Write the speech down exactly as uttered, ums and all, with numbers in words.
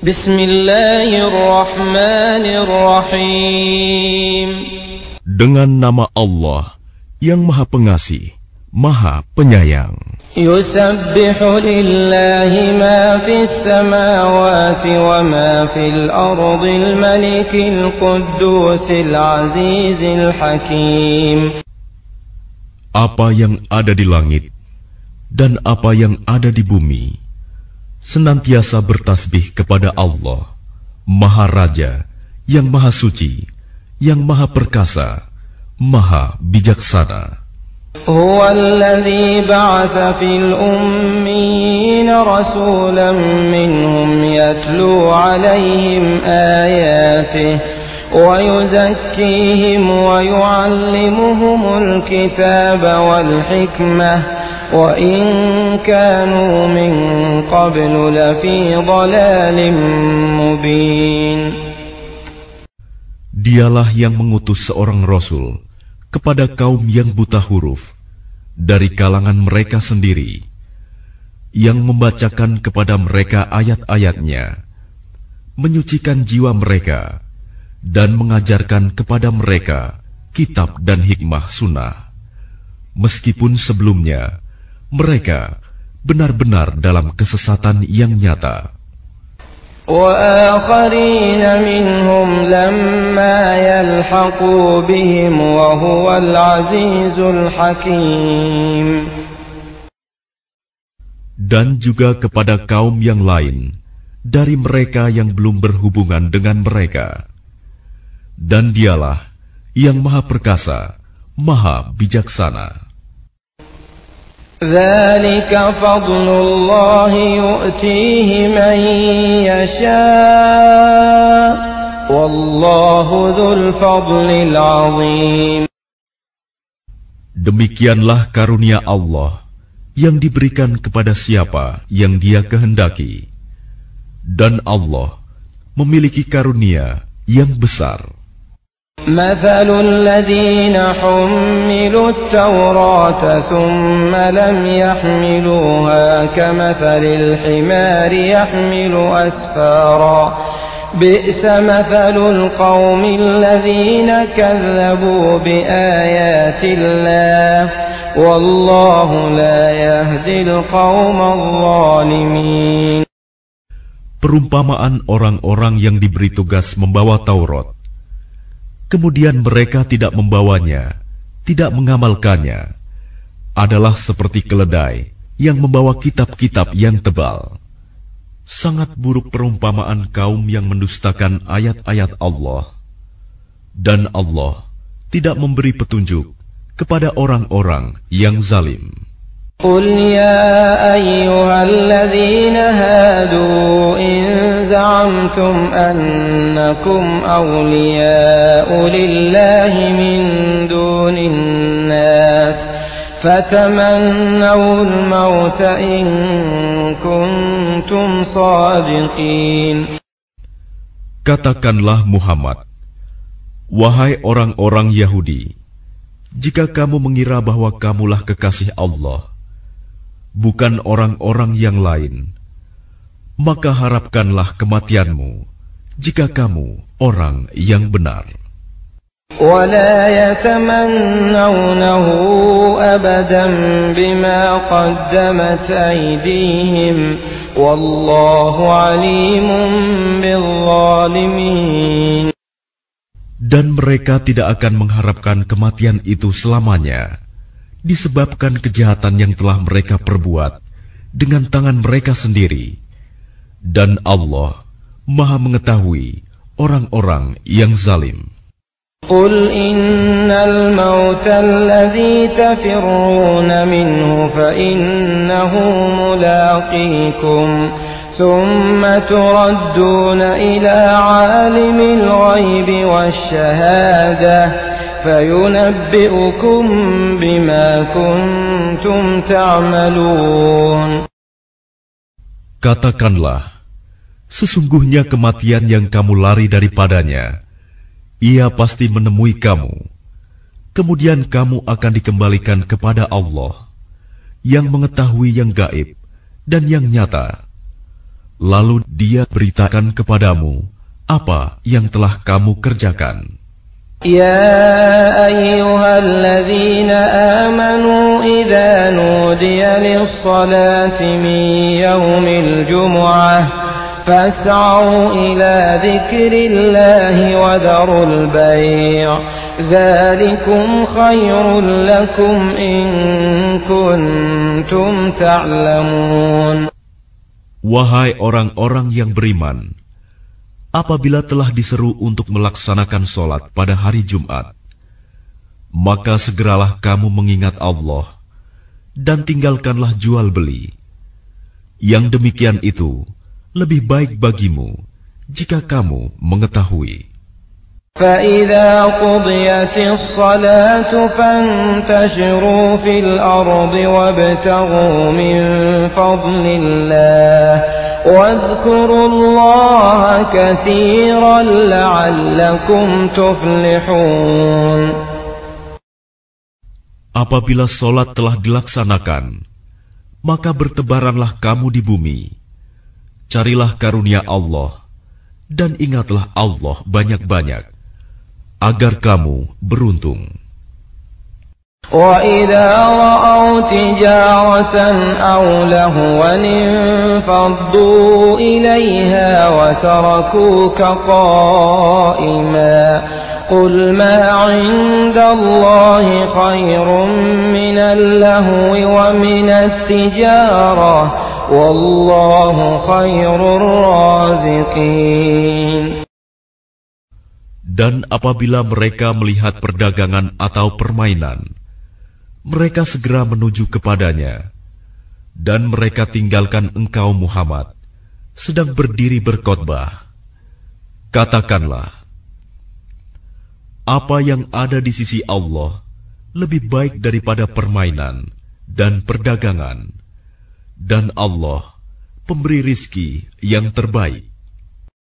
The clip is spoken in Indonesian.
Bismillahirrahmanirrahim. Dengan nama Allah yang Maha Pengasih, Maha Penyayang. Yusabbihu lillahi ma fis samawati wa ma fil ardil malikil quddusil azizil hakim. Apa yang ada di langit dan apa yang ada di bumi senantiasa bertasbih kepada Allah, Maha Raja, yang Maha Suci, yang Maha Perkasa, Maha Bijaksana. Huwa alladhi ba'atha fil ummiyina rasulan minhum yatlu alaihim ayatihi wa yuzakkihim wa yu'allimuhumul kitaba wal hikmah wa in kanu min qablu lafi dhalalin mubin. Dialah yang mengutus seorang rasul kepada kaum yang buta huruf dari kalangan mereka sendiri, yang membacakan kepada mereka ayat-ayatnya, menyucikan jiwa mereka, dan mengajarkan kepada mereka kitab dan hikmah sunnah, meskipun sebelumnya mereka benar-benar dalam kesesatan yang nyata. وَآخَرِينَ مِنْهُمْ لَمَّا يَلْحَقُوا بِهِمْ وَهُوَ الْعَزِيزُ الْحَكِيمُ. Dan juga kepada kaum yang lain dari mereka yang belum berhubungan dengan mereka. Dan dialah yang Maha Perkasa, Maha Bijaksana. ذَلِكَ فَضْلُ اللَّهِ يُؤْتِيهِ مَن يَشَاءُ وَاللَّهُ ذُو الْفَضْلِ الْعَظِيمِ. Demikianlah karunia Allah yang diberikan kepada siapa yang Dia kehendaki, dan Allah memiliki karunia yang besar. مثل الذين حملوا التوراة ثم لم يحملوها كمثل الحمار يحمل أسفارا بئس مثل القوم الذين كذبوا بآيات الله والله لا يهدي القوم الظالمين. Perumpamaan orang-orang yang diberi tugas membawa Taurat, kemudian mereka tidak membawanya, tidak mengamalkannya, adalah seperti keledai yang membawa kitab-kitab yang tebal. Sangat buruk perumpamaan kaum yang mendustakan ayat-ayat Allah. Dan Allah tidak memberi petunjuk kepada orang-orang yang zalim. قل يا أيها الذين هادوا إن زعمتم أنكم أولياء لله من دون الناس فتمنوا الموت إن كنتم صادقين. Katakanlah Muhammad, wahai orang-orang Yahudi, jika kamu mengira bahwa kamulah kekasih Allah, bukan orang-orang yang lain, maka harapkanlah kematianmu jika kamu orang yang benar. وَلَا يَتَمَنَّوْنَهُ أَبَدًا بِمَا قَدَّمَتْ أَيْدِيهِمْ وَاللَّهُ عَلِيمٌ بِالظَّالِمِينَ. Dan mereka tidak akan mengharapkan kematian itu selamanya, disebabkan kejahatan yang telah mereka perbuat dengan tangan mereka sendiri. Dan Allah Maha mengetahui orang-orang yang zalim. قُلْ إِنَّ الْمَوْتَ الَّذِي تَفِرُّونَ مِنْهُ فَإِنَّهُ مُلَاقِيكُمْ ثُمَّ تُرَدُّونَ إِلَى عَالِمِ الْغَيْبِ وَالشَّهَادَةِ فَيُنَبِّئُكُم بِمَا كُنتُمْ تَعْمَلُونَ. Katakanlah, sesungguhnya kematian yang kamu lari daripadanya, ia pasti menemui kamu. Kemudian kamu akan dikembalikan kepada Allah, yang mengetahui yang gaib dan yang nyata. Lalu Dia beritakan kepadamu apa yang telah kamu kerjakan. Ya ayyuhalladzina amanu idza nudiya lis-salati min yaumil jumu'ah fas'au ila dzikrillahi wa dharul bai' dzalikum khairul lakum in kuntum ta'lamun. Wahai orang-orang yang beriman, apabila telah diseru untuk melaksanakan sholat pada hari Jumat, maka segeralah kamu mengingat Allah dan tinggalkanlah jual beli. Yang demikian itu lebih baik bagimu jika kamu mengetahui. فَإِذَا قُضِيَتِ الصَّلَاةُ فَانتَشِرُوا فِي الْأَرْضِ وَابْتَغُوا مِنْ فَضْلِ اللَّهِ وَاذْكُرُوا اللَّهَ كَثِيرًا لَعَلَّكُمْ تُفْلِحُونَ. Apabila sholat telah dilaksanakan, maka bertebaranlah kamu di bumi. Carilah karunia Allah dan ingatlah Allah banyak-banyak agar kamu beruntung. وَإِذَا رَأَوْا تِجَارَةً أَوْ لَهْوًا انفَضُّوا إِلَيْهَا وَتَرَكُوكَ قَائِمًا قُلْ مَا عِندَ اللَّهِ خَيْرٌ مِنَ اللَّهْوِ وَمِنَ التِّجَارَةِ وَاللَّهُ خَيْرُ الرَّازِقِينَ. Dan apabila mereka melihat perdagangan atau permainan, mereka segera menuju kepadanya, dan mereka tinggalkan engkau Muhammad sedang berdiri berkhotbah. Katakanlah, apa yang ada di sisi Allah lebih baik daripada permainan dan perdagangan, dan Allah pemberi rizki yang terbaik.